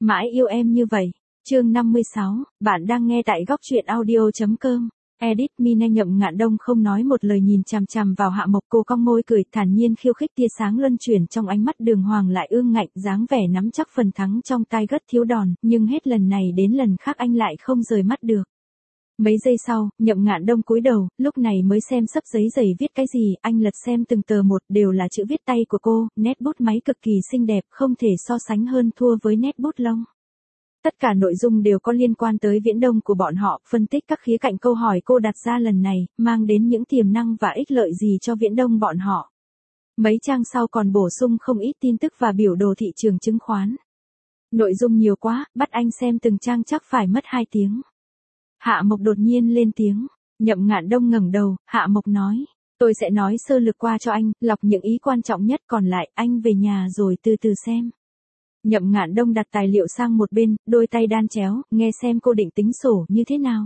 Mãi yêu em như vậy. Chương 56, bạn đang nghe tại góc truyện audio.com. Edit Mina. Nhậm Ngạn Đông không nói một lời nhìn chằm chằm vào Hạ Mộc, cô cong môi cười thản nhiên khiêu khích, tia sáng luân chuyển trong ánh mắt đường hoàng lại ương ngạnh, dáng vẻ nắm chắc phần thắng trong tay gất thiếu đòn, nhưng hết lần này đến lần khác anh lại không rời mắt được. Mấy giây sau, Nhậm Ngạn Đông cúi đầu, lúc này mới xem xấp giấy dày viết cái gì, anh lật xem từng tờ một, đều là chữ viết tay của cô, nét bút máy cực kỳ xinh đẹp, không thể so sánh hơn thua với nét bút lông. Tất cả nội dung đều có liên quan tới Viễn Đông của bọn họ, phân tích các khía cạnh câu hỏi cô đặt ra lần này, mang đến những tiềm năng và ích lợi gì cho Viễn Đông bọn họ. Mấy trang sau còn bổ sung không ít tin tức và biểu đồ thị trường chứng khoán. Nội dung nhiều quá, bắt anh xem từng trang chắc phải mất 2 tiếng. Hạ Mộc đột nhiên lên tiếng. Nhậm Ngạn Đông ngẩng đầu, Hạ Mộc nói, tôi sẽ nói sơ lược qua cho anh, lọc những ý quan trọng nhất, còn lại anh về nhà rồi từ từ xem. Nhậm Ngạn Đông đặt tài liệu sang một bên, đôi tay đan chéo, nghe xem cô định tính sổ như thế nào.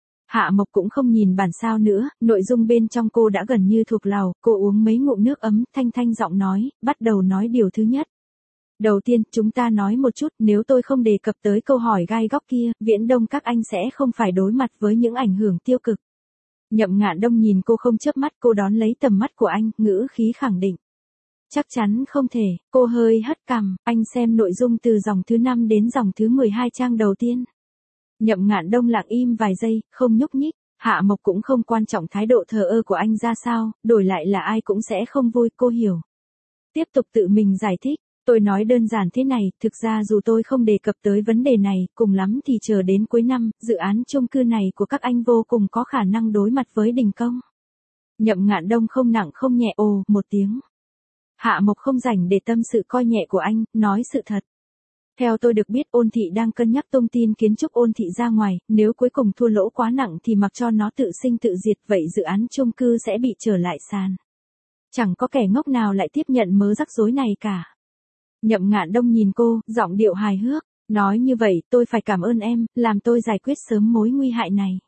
Hạ Mộc cũng không nhìn bản sao nữa, nội dung bên trong cô đã gần như thuộc lòng, cô uống mấy ngụm nước ấm, thanh giọng nói, bắt đầu nói điều thứ nhất. Đầu tiên, chúng ta nói một chút, nếu tôi không đề cập tới câu hỏi gai góc kia, Viễn Đông các anh sẽ không phải đối mặt với những ảnh hưởng tiêu cực. Nhậm Ngạn Đông nhìn cô không chớp mắt, cô đón lấy tầm mắt của anh, ngữ khí khẳng định. Chắc chắn không thể, cô hơi hất cằm, anh xem nội dung từ dòng thứ 5 đến dòng thứ 12 trang đầu tiên. Nhậm Ngạn Đông lặng im vài giây, không nhúc nhích, Hạ Mộc cũng không quan trọng thái độ thờ ơ của anh ra sao, đổi lại là ai cũng sẽ không vui, cô hiểu. Tiếp tục tự mình giải thích, tôi nói đơn giản thế này, thực ra dù tôi không đề cập tới vấn đề này, cùng lắm thì chờ đến cuối năm, dự án chung cư này của các anh vô cùng có khả năng đối mặt với đình công. Nhậm Ngạn Đông không nặng không nhẹ ồ một tiếng. Hạ Mộc không rảnh để tâm sự coi nhẹ của anh, nói sự thật. Theo tôi được biết Ôn Thị đang cân nhắc tung tin kiến trúc Ôn Thị ra ngoài, nếu cuối cùng thua lỗ quá nặng thì mặc cho nó tự sinh tự diệt, vậy dự án chung cư sẽ bị trở lại sàn. Chẳng có kẻ ngốc nào lại tiếp nhận mớ rắc rối này cả. Nhậm Ngạn Đông nhìn cô, giọng điệu hài hước, nói như vậy tôi phải cảm ơn em, làm tôi giải quyết sớm mối nguy hại này.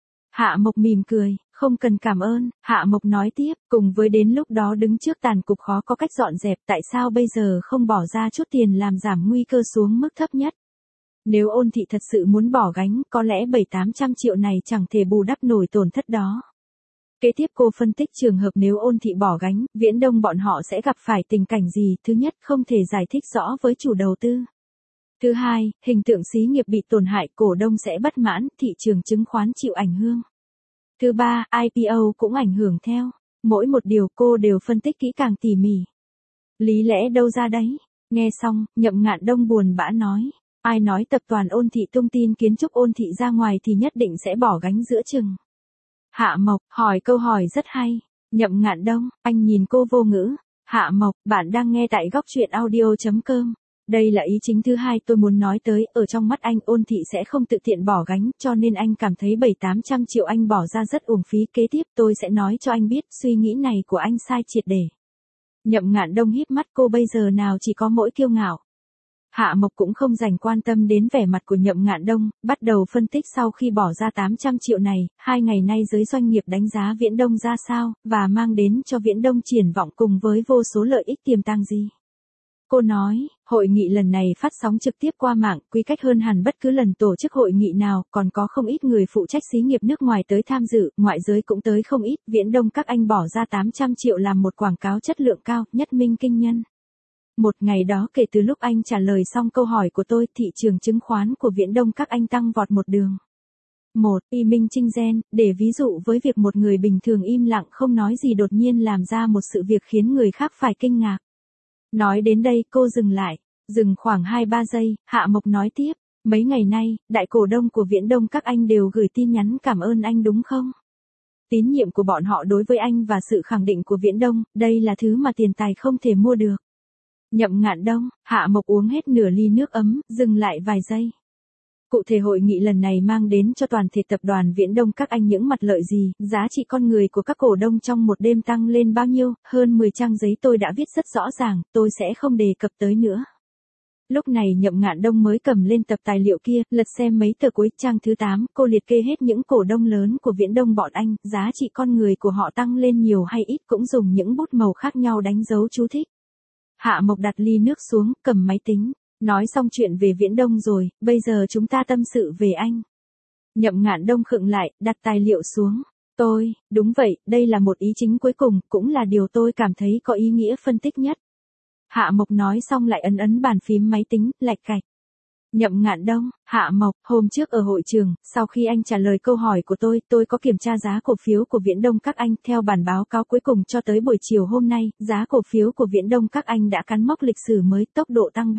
Hạ Mộc mỉm cười, không cần cảm ơn, Hạ Mộc nói tiếp, cùng với đến lúc đó đứng trước tàn cục khó có cách dọn dẹp, tại sao bây giờ không bỏ ra chút tiền làm giảm nguy cơ xuống mức thấp nhất. Nếu Ôn Thị thật sự muốn bỏ gánh, có lẽ 700-800 triệu này chẳng thể bù đắp nổi tổn thất đó. Kế tiếp cô phân tích trường hợp nếu Ôn Thị bỏ gánh, Viễn Đông bọn họ sẽ gặp phải tình cảnh gì, thứ nhất không thể giải thích rõ với chủ đầu tư. Thứ hai, hình tượng xí nghiệp bị tổn hại, cổ đông sẽ bất mãn, thị trường chứng khoán chịu ảnh hưởng. Thứ ba, IPO cũng ảnh hưởng theo. Mỗi một điều cô đều phân tích kỹ càng tỉ mỉ. Lý lẽ đâu ra đấy? Nghe xong, Nhậm Ngạn Đông buồn bã nói. Ai nói tập đoàn Ôn Thị tung tin kiến trúc Ôn Thị ra ngoài thì nhất định sẽ bỏ gánh giữa chừng. Hạ Mộc, hỏi câu hỏi rất hay. Nhậm Ngạn Đông, anh nhìn cô vô ngữ. Hạ Mộc, bạn đang nghe tại góc truyện audio.com. Đây là ý chính thứ hai tôi muốn nói tới, ở trong mắt anh Ôn Thị sẽ không tự tiện bỏ gánh, cho nên anh cảm thấy 700-800 triệu anh bỏ ra rất uổng phí. Kế tiếp tôi sẽ nói cho anh biết suy nghĩ này của anh sai triệt để. Nhậm Ngạn Đông híp mắt, cô bây giờ nào chỉ có mỗi kiêu ngạo. Hạ Mộc cũng không dành quan tâm đến vẻ mặt của Nhậm Ngạn Đông, bắt đầu phân tích sau khi bỏ ra 800 triệu này, 2 ngày nay giới doanh nghiệp đánh giá Viễn Đông ra sao, và mang đến cho Viễn Đông triển vọng cùng với vô số lợi ích tiềm tàng gì. Cô nói, hội nghị lần này phát sóng trực tiếp qua mạng, quy cách hơn hẳn bất cứ lần tổ chức hội nghị nào, còn có không ít người phụ trách xí nghiệp nước ngoài tới tham dự, ngoại giới cũng tới không ít, Viễn Đông các anh bỏ ra 800 triệu làm một quảng cáo chất lượng cao, nhất minh kinh nhân. Một ngày đó kể từ lúc anh trả lời xong câu hỏi của tôi, thị trường chứng khoán của Viễn Đông các anh tăng vọt một đường. Y minh trinh gen, để ví dụ với việc một người bình thường im lặng không nói gì đột nhiên làm ra một sự việc khiến người khác phải kinh ngạc. Nói đến đây cô dừng lại, dừng khoảng 2-3 giây, Hạ Mộc nói tiếp, mấy ngày nay, đại cổ đông của Viễn Đông các anh đều gửi tin nhắn cảm ơn anh đúng không? Tín nhiệm của bọn họ đối với anh và sự khẳng định của Viễn Đông, đây là thứ mà tiền tài không thể mua được. Nhậm Ngạn Đông, Hạ Mộc uống hết nửa ly nước ấm, dừng lại vài giây. Cụ thể hội nghị lần này mang đến cho toàn thể tập đoàn Viễn Đông các anh những mặt lợi gì, giá trị con người của các cổ đông trong một đêm tăng lên bao nhiêu, hơn 10 trang giấy tôi đã viết rất rõ ràng, tôi sẽ không đề cập tới nữa. Lúc này Nhậm Ngạn Đông mới cầm lên tập tài liệu kia, lật xem mấy tờ cuối, trang thứ 8, cô liệt kê hết những cổ đông lớn của Viễn Đông bọn anh, giá trị con người của họ tăng lên nhiều hay ít cũng dùng những bút màu khác nhau đánh dấu chú thích. Hạ Mộc đặt ly nước xuống, cầm máy tính. Nói xong chuyện về Viễn Đông rồi, bây giờ chúng ta tâm sự về anh. Nhậm Ngạn Đông khựng lại, đặt tài liệu xuống. Đúng vậy, đây là một ý chính cuối cùng, cũng là điều tôi cảm thấy có ý nghĩa phân tích nhất. Hạ Mộc nói xong lại ấn bàn phím máy tính, lạch cạch. Nhậm Ngạn Đông, Hạ Mộc, hôm trước ở hội trường, sau khi anh trả lời câu hỏi của tôi có kiểm tra giá cổ phiếu của Viễn Đông các anh, theo bản báo cáo cuối cùng cho tới buổi chiều hôm nay, giá cổ phiếu của Viễn Đông các anh đã cán mốc lịch sử mới, tốc độ tăng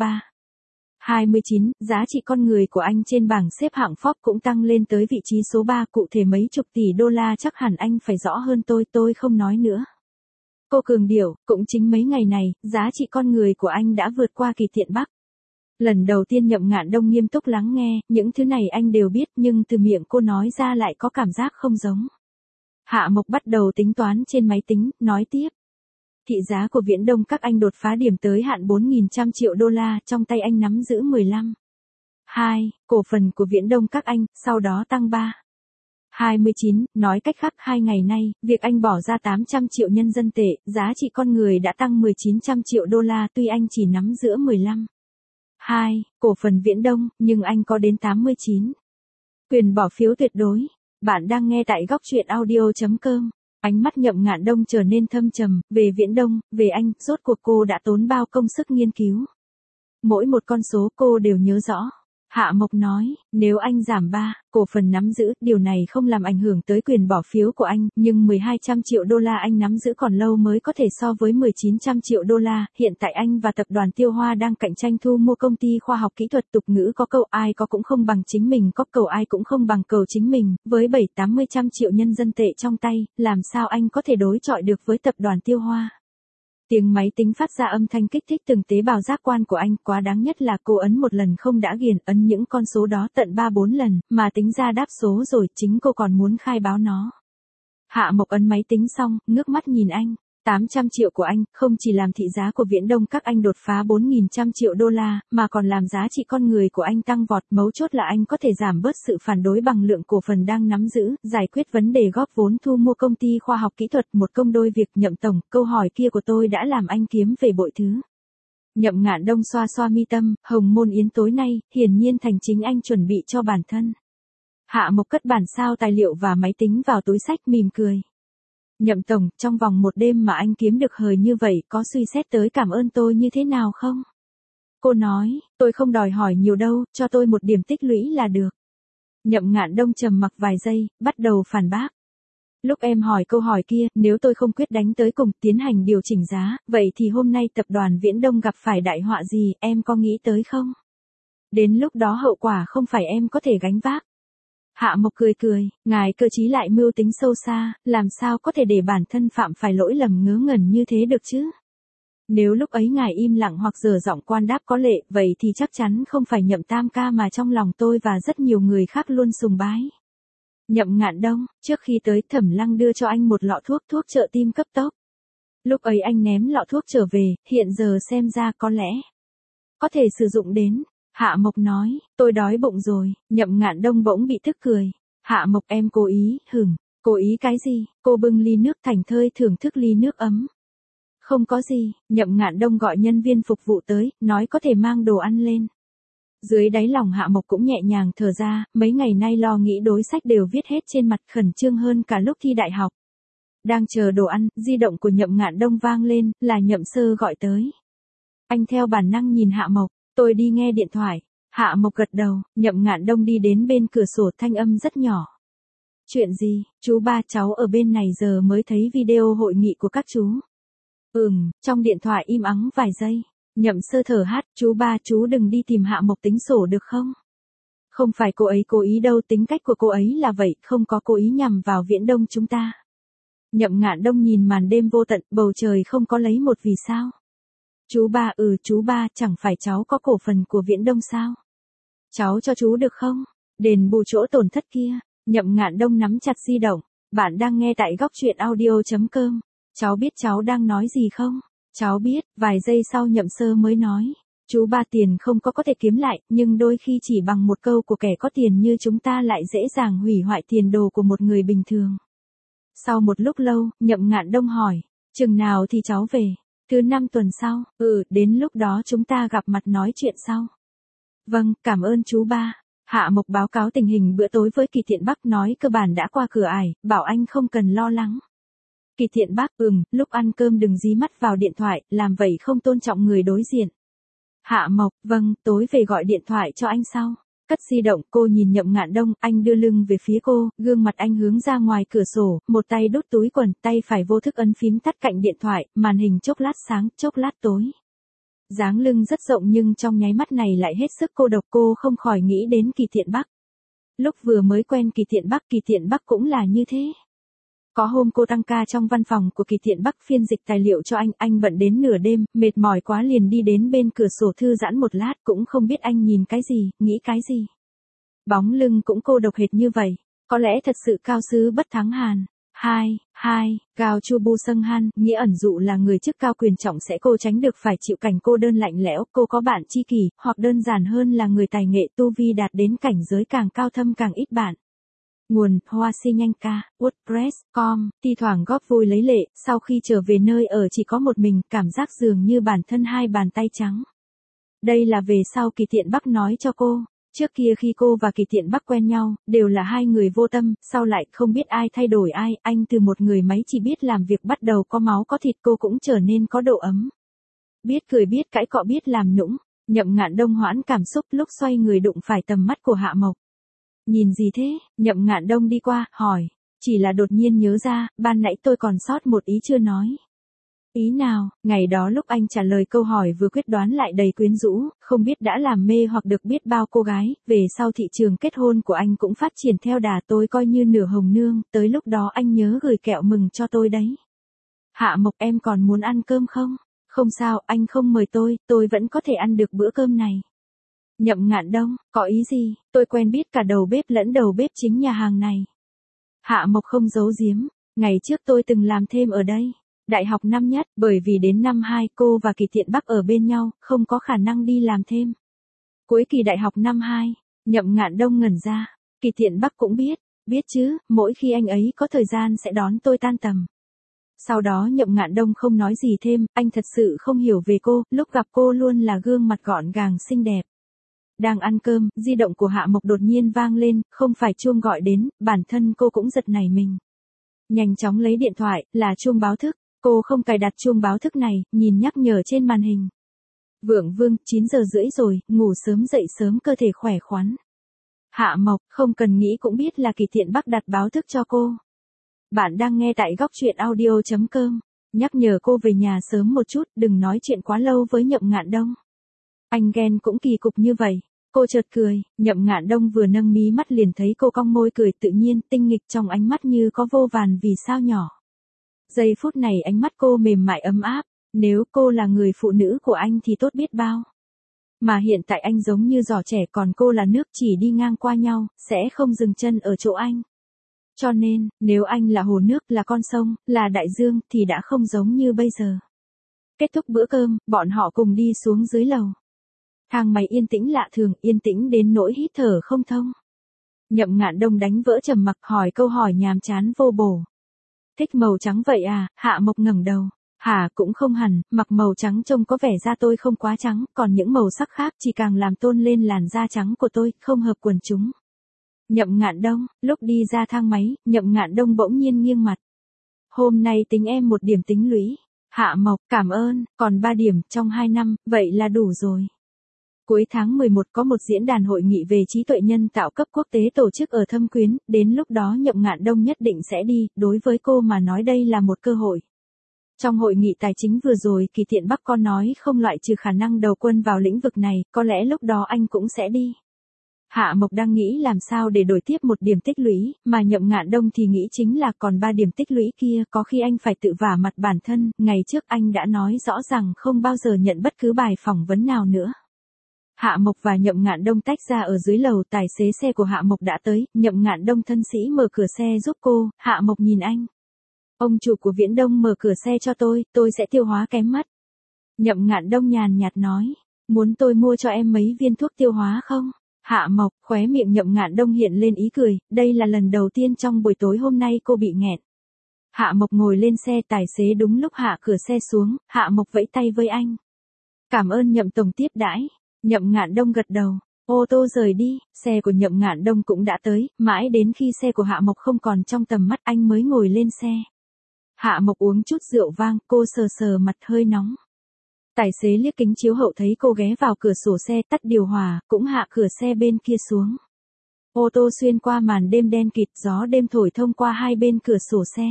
29, giá trị con người của anh trên bảng xếp hạng Forbes cũng tăng lên tới vị trí số 3, cụ thể mấy chục tỷ đô la chắc hẳn anh phải rõ hơn tôi không nói nữa. Cô cường điệu, cũng chính mấy ngày này, giá trị con người của anh đã vượt qua Kỳ Thiện Bắc. Lần đầu tiên Nhậm Ngạn Đông nghiêm túc lắng nghe, những thứ này anh đều biết nhưng từ miệng cô nói ra lại có cảm giác không giống. Hạ Mộc bắt đầu tính toán trên máy tính, nói tiếp. Thị giá của Viễn Đông các anh đột phá điểm tới hạn 4.100 triệu đô la, trong tay anh nắm giữ 15.2 cổ phần của Viễn Đông các anh, sau đó tăng 29, nói cách khác 2 ngày nay, việc anh bỏ ra 800 triệu nhân dân tệ, giá trị con người đã tăng 1900 triệu đô la, tuy anh chỉ nắm giữ 15.2 cổ phần Viễn Đông, nhưng anh có đến 89 quyền bỏ phiếu tuyệt đối. Bạn đang nghe tại góc truyện audio.com. Ánh mắt Nhậm Ngạn Đông trở nên thâm trầm, về Viễn Đông, về anh, rốt cuộc cô đã tốn bao công sức nghiên cứu. Mỗi một con số cô đều nhớ rõ. Hạ Mộc nói, nếu anh giảm 3 cổ phần nắm giữ, điều này không làm ảnh hưởng tới quyền bỏ phiếu của anh, nhưng 1.200 triệu đô la anh nắm giữ còn lâu mới có thể so với 1.900 triệu đô la, hiện tại anh và tập đoàn Tiêu Hoa đang cạnh tranh thu mua công ty khoa học kỹ thuật, tục ngữ có câu ai có cũng không bằng chính mình, có cầu ai cũng không bằng cầu chính mình, với 7-80 triệu nhân dân tệ trong tay, làm sao anh có thể đối chọi được với tập đoàn Tiêu Hoa. Tiếng máy tính phát ra âm thanh kích thích từng tế bào giác quan của anh, quá đáng nhất là cô ấn một lần không đã ghiền, ấn những con số đó tận 3-4 lần, mà tính ra đáp số rồi, chính cô còn muốn khai báo nó. Hạ Mộc ấn máy tính xong, ngước mắt nhìn anh. 800 triệu của anh, không chỉ làm thị giá của Viễn Đông các anh đột phá 4.100 triệu đô la, mà còn làm giá trị con người của anh tăng vọt, mấu chốt là anh có thể giảm bớt sự phản đối bằng lượng cổ phần đang nắm giữ, giải quyết vấn đề góp vốn thu mua công ty khoa học kỹ thuật, một công đôi việc. Nhậm tổng, câu hỏi kia của tôi đã làm anh kiếm về bội thứ. Nhậm Ngạn Đông xoa xoa mi tâm, Hồng Môn Yến tối nay, hiển nhiên thành chính anh chuẩn bị cho bản thân. Hạ Mộc cất bản sao tài liệu và máy tính vào túi xách, mỉm cười. Nhậm tổng, trong vòng một đêm mà anh kiếm được hời như vậy, có suy xét tới cảm ơn tôi như thế nào không? Cô nói, tôi không đòi hỏi nhiều đâu, cho tôi một điểm tích lũy là được. Nhậm Ngạn Đông trầm mặc vài giây, bắt đầu phản bác. Lúc em hỏi câu hỏi kia, nếu tôi không quyết đánh tới cùng, tiến hành điều chỉnh giá, vậy thì hôm nay tập đoàn Viễn Đông gặp phải đại họa gì, em có nghĩ tới không? Đến lúc đó hậu quả không phải em có thể gánh vác. Hạ Mộc cười, ngài cơ trí lại mưu tính sâu xa, làm sao có thể để bản thân phạm phải lỗi lầm ngớ ngẩn như thế được chứ? Nếu lúc ấy ngài im lặng hoặc dở giọng quan đáp có lệ, vậy thì chắc chắn không phải Nhậm Tam ca mà trong lòng tôi và rất nhiều người khác luôn sùng bái. Nhậm Ngạn Đông, trước khi tới, Thẩm Lăng đưa cho anh một lọ thuốc trợ tim cấp tốc. Lúc ấy anh ném lọ thuốc trở về, hiện giờ xem ra có lẽ có thể sử dụng đến. Hạ Mộc nói, tôi đói bụng rồi. Nhậm Ngạn Đông bỗng bị tức cười. Hạ Mộc, em cố ý, cố ý cái gì? Cô bưng ly nước thảnh thơi thưởng thức ly nước ấm. Không có gì. Nhậm Ngạn Đông gọi nhân viên phục vụ tới, nói có thể mang đồ ăn lên. Dưới đáy lòng Hạ Mộc cũng nhẹ nhàng thở ra, mấy ngày nay lo nghĩ đối sách đều viết hết trên mặt, khẩn trương hơn cả lúc thi đại học. Đang chờ đồ ăn, di động của Nhậm Ngạn Đông vang lên, là Nhậm Sơ gọi tới. Anh theo bản năng nhìn Hạ Mộc. Tôi đi nghe điện thoại. Hạ Mộc gật đầu, Nhậm Ngạn Đông đi đến bên cửa sổ, thanh âm rất nhỏ. Chuyện gì, chú ba, cháu ở bên này giờ mới thấy video hội nghị của các chú. Trong điện thoại im ắng vài giây. Nhậm Sơ thở hát, chú ba, chú đừng đi tìm Hạ Mộc tính sổ được không? Không phải cô ấy cố ý đâu, tính cách của cô ấy là vậy, không có cố ý nhằm vào Viễn Đông chúng ta. Nhậm Ngạn Đông nhìn màn đêm vô tận, bầu trời không có lấy một vì sao. Chú ba, chẳng phải cháu có cổ phần của Viễn Đông sao? Cháu cho chú được không? Đền bù chỗ tổn thất kia. Nhậm Ngạn Đông nắm chặt di động. Bạn đang nghe tại góc truyện audio.com. Cháu biết cháu đang nói gì không? Cháu biết. Vài giây sau Nhậm Sơ mới nói. Chú ba, tiền không có thể kiếm lại, nhưng đôi khi chỉ bằng một câu của kẻ có tiền như chúng ta lại dễ dàng hủy hoại tiền đồ của một người bình thường. Sau một lúc lâu, Nhậm Ngạn Đông hỏi. Chừng nào thì cháu về? Thứ 5 tuần sau, đến lúc đó chúng ta gặp mặt nói chuyện sau. Vâng, cảm ơn chú ba. Hạ Mộc báo cáo tình hình bữa tối với Kỳ Thiện Bắc nói cơ bản đã qua cửa ải, bảo anh không cần lo lắng. Kỳ Thiện Bắc, lúc ăn cơm đừng dí mắt vào điện thoại, làm vậy không tôn trọng người đối diện. Hạ Mộc, vâng, tối về gọi điện thoại cho anh sau. Cất di động, cô nhìn Nhậm Ngạn Đông, anh đưa lưng về phía cô, gương mặt anh hướng ra ngoài cửa sổ, một tay đút túi quần, tay phải vô thức ấn phím tắt cạnh điện thoại, màn hình chốc lát sáng, chốc lát tối. Dáng lưng rất rộng nhưng trong nháy mắt này lại hết sức cô độc, cô không khỏi nghĩ đến Kỳ Thiện Bắc. Lúc vừa mới quen Kỳ Thiện Bắc cũng là như thế. Có hôm cô tăng ca trong văn phòng của Kỳ Thiện Bắc phiên dịch tài liệu cho anh bận đến nửa đêm, mệt mỏi quá liền đi đến bên cửa sổ thư giãn một lát, cũng không biết anh nhìn cái gì, nghĩ cái gì. Bóng lưng cũng cô độc hệt như vậy, có lẽ thật sự cao sư bất thắng hàn. Cao Chu Bu Sâng Han, nghĩa ẩn dụ là người chức cao quyền trọng sẽ cô tránh được phải chịu cảnh cô đơn lạnh lẽo, cô có bạn tri kỷ, hoặc đơn giản hơn là người tài nghệ tu vi đạt đến cảnh giới càng cao thâm càng ít bạn. Nguồn, Hoa Si Nhanh Ca, WordPress.com, thi thoảng góp vui lấy lệ, sau khi trở về nơi ở chỉ có một mình, cảm giác dường như bản thân hai bàn tay trắng. Đây là về sau Kỳ Thiện Bắc nói cho cô. Trước kia khi cô và Kỳ Thiện Bắc quen nhau, đều là hai người vô tâm, sau lại không biết ai thay đổi ai, anh từ một người máy chỉ biết làm việc bắt đầu có máu có thịt, cô cũng trở nên có độ ấm. Biết cười biết cãi cọ biết làm nũng. Nhậm Ngạn Đông hoãn cảm xúc lúc xoay người đụng phải tầm mắt của Hạ Mộc. Nhìn gì thế? Nhậm Ngạn Đông đi qua, hỏi. Chỉ là đột nhiên nhớ ra, ban nãy tôi còn sót một ý chưa nói. Ý nào? Ngày đó lúc anh trả lời câu hỏi vừa quyết đoán lại đầy quyến rũ, không biết đã làm mê hoặc được biết bao cô gái, về sau thị trường kết hôn của anh cũng phát triển theo đà, tôi coi như nửa hồng nương, tới lúc đó anh nhớ gửi kẹo mừng cho tôi đấy. Hạ Mộc, em còn muốn ăn cơm không? Không sao, anh không mời tôi vẫn có thể ăn được bữa cơm này. Nhậm Ngạn Đông, có ý gì? Tôi quen biết cả đầu bếp lẫn đầu bếp chính nhà hàng này. Hạ Mộc không giấu giếm, ngày trước tôi từng làm thêm ở đây. Đại học năm nhất, bởi vì đến năm 2 cô và Kỳ Thiện Bắc ở bên nhau, không có khả năng đi làm thêm. Cuối kỳ đại học năm 2, Nhậm Ngạn Đông ngẩn ra, Kỳ Thiện Bắc cũng biết chứ, mỗi khi anh ấy có thời gian sẽ đón tôi tan tầm. Sau đó Nhậm Ngạn Đông không nói gì thêm, anh thật sự không hiểu về cô, lúc gặp cô luôn là gương mặt gọn gàng xinh đẹp. Đang ăn cơm, di động của Hạ Mộc đột nhiên vang lên, không phải chuông gọi đến, bản thân cô cũng giật nảy mình. Nhanh chóng lấy điện thoại, là chuông báo thức. Cô không cài đặt chuông báo thức này, nhìn nhắc nhở trên màn hình. Vượng Vương, 9 giờ rưỡi rồi, ngủ sớm dậy sớm cơ thể khỏe khoắn. Hạ Mộc, không cần nghĩ cũng biết là Kỳ Thiện Bắc đặt báo thức cho cô. Bạn đang nghe tại góc truyện audio.com. Nhắc nhở cô về nhà sớm một chút, đừng nói chuyện quá lâu với Nhậm Ngạn Đông. Anh ghen cũng kỳ cục như vậy. Cô chợt cười, Nhậm Ngạn Đông vừa nâng mí mắt liền thấy cô cong môi cười tự nhiên, tinh nghịch trong ánh mắt như có vô vàn vì sao nhỏ. Giây phút này ánh mắt cô mềm mại ấm áp, nếu cô là người phụ nữ của anh thì tốt biết bao. Mà hiện tại anh giống như giỏ trẻ còn cô là nước chỉ đi ngang qua nhau, sẽ không dừng chân ở chỗ anh. Cho nên, nếu anh là hồ nước, là con sông, là đại dương, thì đã không giống như bây giờ. Kết thúc bữa cơm, bọn họ cùng đi xuống dưới lầu. Thang máy yên tĩnh lạ thường, yên tĩnh đến nỗi hít thở không thông. Nhậm Ngạn Đông đánh vỡ trầm mặc hỏi câu hỏi nhàm chán vô bổ. Thích màu trắng vậy à? Hạ Mộc ngẩng đầu. Hả, cũng không hẳn, mặc màu trắng trông có vẻ da tôi không quá trắng, còn những màu sắc khác chỉ càng làm tôn lên làn da trắng của tôi, không hợp quần chúng. Nhậm Ngạn Đông, lúc đi ra thang máy, Nhậm Ngạn Đông bỗng nhiên nghiêng mặt. Hôm nay tính em một điểm tính lũy. Hạ Mộc, cảm ơn, còn 3 điểm trong 2 năm, vậy là đủ rồi. Cuối tháng 11 có một diễn đàn hội nghị về trí tuệ nhân tạo cấp quốc tế tổ chức ở Thâm Quyến, đến lúc đó Nhậm Ngạn Đông nhất định sẽ đi, đối với cô mà nói đây là một cơ hội. Trong hội nghị tài chính vừa rồi, Kỳ Thiện Bắc có nói không loại trừ khả năng đầu quân vào lĩnh vực này, có lẽ lúc đó anh cũng sẽ đi. Hạ Mộc đang nghĩ làm sao để đổi tiếp một điểm tích lũy, mà Nhậm Ngạn Đông thì nghĩ chính là còn 3 điểm tích lũy kia, có khi anh phải tự vả mặt bản thân, ngày trước anh đã nói rõ rằng không bao giờ nhận bất cứ bài phỏng vấn nào nữa. Hạ Mộc và Nhậm Ngạn Đông tách ra ở dưới lầu, tài xế xe của Hạ Mộc đã tới, Nhậm Ngạn Đông thân sĩ mở cửa xe giúp cô, Hạ Mộc nhìn anh. Ông chủ của Viễn Đông mở cửa xe cho tôi sẽ tiêu hóa kém mất. Nhậm Ngạn Đông nhàn nhạt nói, muốn tôi mua cho em mấy viên thuốc tiêu hóa không? Hạ Mộc, khóe miệng Nhậm Ngạn Đông hiện lên ý cười, đây là lần đầu tiên trong buổi tối hôm nay cô bị nghẹn. Hạ Mộc ngồi lên xe, tài xế đúng lúc hạ cửa xe xuống, Hạ Mộc vẫy tay với anh. Cảm ơn Nhậm tổng tiếp đãi. Nhậm Ngạn Đông gật đầu. Ô tô rời đi, xe của Nhậm Ngạn Đông cũng đã tới, mãi đến khi xe của Hạ Mộc không còn trong tầm mắt anh mới ngồi lên xe. Hạ Mộc uống chút rượu vang, cô sờ sờ mặt hơi nóng. Tài xế liếc kính chiếu hậu thấy cô ghé vào cửa sổ xe tắt điều hòa, cũng hạ cửa xe bên kia xuống. Ô tô xuyên qua màn đêm đen kịt, gió đêm thổi thông qua hai bên cửa sổ xe.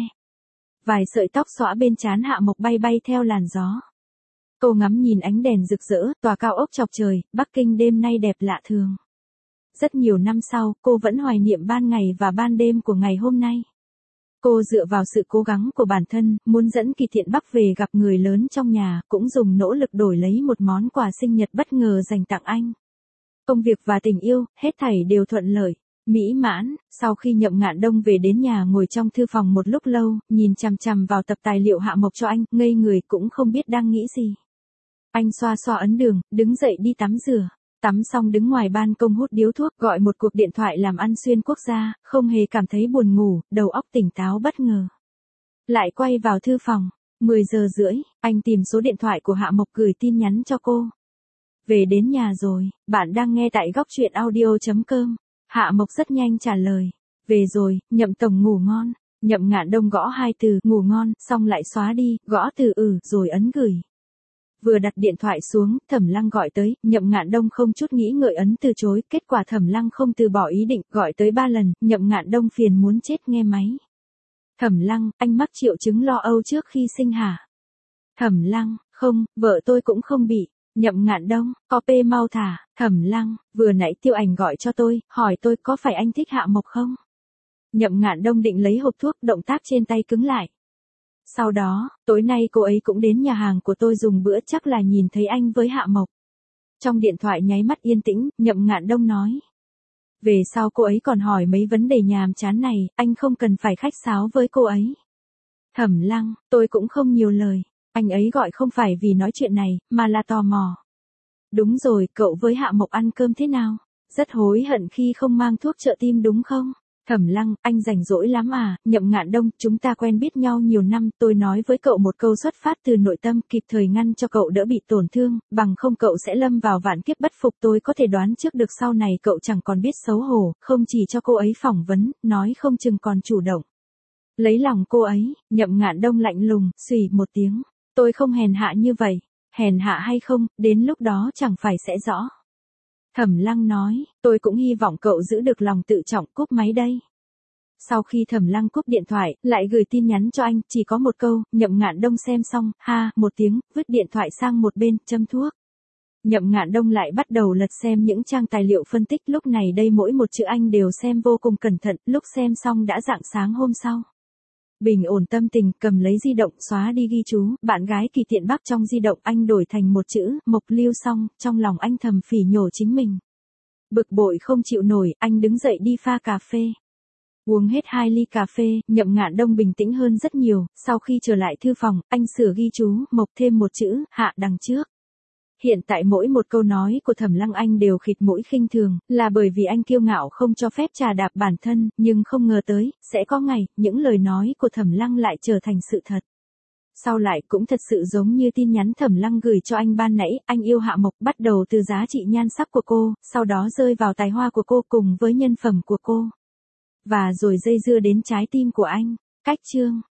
Vài sợi tóc xõa bên trán Hạ Mộc bay bay theo làn gió. Cô ngắm nhìn ánh đèn rực rỡ, tòa cao ốc chọc trời, Bắc Kinh đêm nay đẹp lạ thường. Rất nhiều năm sau, cô vẫn hoài niệm ban ngày và ban đêm của ngày hôm nay. Cô dựa vào sự cố gắng của bản thân, muốn dẫn Kỳ Thiện Bắc về gặp người lớn trong nhà, cũng dùng nỗ lực đổi lấy một món quà sinh nhật bất ngờ dành tặng anh. Công việc và tình yêu, hết thảy đều thuận lợi, mỹ mãn. Sau khi Nhậm Ngạn Đông về đến nhà ngồi trong thư phòng một lúc lâu, nhìn chằm chằm vào tập tài liệu Hạ Mộc cho anh, ngây người cũng không biết đang nghĩ gì. Anh xoa xoa ấn đường, đứng dậy đi tắm rửa. Tắm xong đứng ngoài ban công hút điếu thuốc, gọi một cuộc điện thoại làm ăn xuyên quốc gia, không hề cảm thấy buồn ngủ, đầu óc tỉnh táo bất ngờ. Lại quay vào thư phòng, 10 giờ rưỡi, anh tìm số điện thoại của Hạ Mộc gửi tin nhắn cho cô. Về đến nhà rồi, bạn đang nghe tại góc truyện audio.com. Hạ Mộc rất nhanh trả lời. Về rồi, Nhậm tổng ngủ ngon. Nhậm Ngạn Đông gõ hai từ ngủ ngon, xong lại xóa đi, gõ từ rồi ấn gửi. Vừa đặt điện thoại xuống, Thẩm Lăng gọi tới, Nhậm Ngạn Đông không chút nghĩ ngợi ấn từ chối, kết quả Thẩm Lăng không từ bỏ ý định, gọi tới 3 lần, Nhậm Ngạn Đông phiền muốn chết nghe máy. Thẩm Lăng, anh mắc triệu chứng lo âu trước khi sinh hả? Thẩm Lăng, không, vợ tôi cũng không bị. Nhậm Ngạn Đông, copy mau thả. Thẩm Lăng, vừa nãy Tiêu Ảnh gọi cho tôi, hỏi tôi có phải anh thích Hạ Mộc không? Nhậm Ngạn Đông định lấy hộp thuốc, động tác trên tay cứng lại. Sau đó, tối nay cô ấy cũng đến nhà hàng của tôi dùng bữa, chắc là nhìn thấy anh với Hạ Mộc. Trong điện thoại nháy mắt yên tĩnh, Nhậm Ngạn Đông nói. Về sau cô ấy còn hỏi mấy vấn đề nhàm chán này, anh không cần phải khách sáo với cô ấy. Thẩm Lăng, tôi cũng không nhiều lời. Anh ấy gọi không phải vì nói chuyện này, mà là tò mò. Đúng rồi, cậu với Hạ Mộc ăn cơm thế nào? Rất hối hận khi không mang thuốc trợ tim đúng không? Thẩm Lăng, anh rảnh rỗi lắm à? Nhậm Ngạn Đông, chúng ta quen biết nhau nhiều năm, tôi nói với cậu một câu xuất phát từ nội tâm, kịp thời ngăn cho cậu đỡ bị tổn thương, bằng không cậu sẽ lâm vào vạn kiếp bất phục. Tôi có thể đoán trước được sau này cậu chẳng còn biết xấu hổ, không chỉ cho cô ấy phỏng vấn, nói không chừng còn chủ động lấy lòng cô ấy. Nhậm Ngạn Đông lạnh lùng, xùy một tiếng. Tôi không hèn hạ như vậy. Hèn hạ hay không, đến lúc đó chẳng phải sẽ rõ. Thẩm Lăng nói, tôi cũng hy vọng cậu giữ được lòng tự trọng, cúp máy đây. Sau khi Thẩm Lăng cúp điện thoại, lại gửi tin nhắn cho anh, chỉ có một câu, Nhậm Ngạn Đông xem xong, ha, một tiếng, vứt điện thoại sang một bên, châm thuốc. Nhậm Ngạn Đông lại bắt đầu lật xem những trang tài liệu phân tích, lúc này đây mỗi một chữ anh đều xem vô cùng cẩn thận, lúc xem xong đã rạng sáng hôm sau. Bình ổn tâm tình, cầm lấy di động, xóa đi ghi chú, bạn gái Kỳ Thiện Bắc trong di động anh đổi thành một chữ, Mộc Lưu xong, trong lòng anh thầm phỉ nhổ chính mình. Bực bội không chịu nổi, anh đứng dậy đi pha cà phê. Uống hết 2 ly cà phê, Nhậm Ngạn Đông bình tĩnh hơn rất nhiều, sau khi trở lại thư phòng, anh sửa ghi chú, Mộc thêm một chữ, Hạ đằng trước. Hiện tại mỗi một câu nói của Thẩm Lăng anh đều khịt mũi khinh thường, là bởi vì anh kiêu ngạo không cho phép trà đạp bản thân, nhưng không ngờ tới, sẽ có ngày, những lời nói của Thẩm Lăng lại trở thành sự thật. Sau lại cũng thật sự giống như tin nhắn Thẩm Lăng gửi cho anh ban nãy, anh yêu Hạ Mộc, bắt đầu từ giá trị nhan sắc của cô, sau đó rơi vào tài hoa của cô cùng với nhân phẩm của cô. Và rồi dây dưa đến trái tim của anh. Cách chương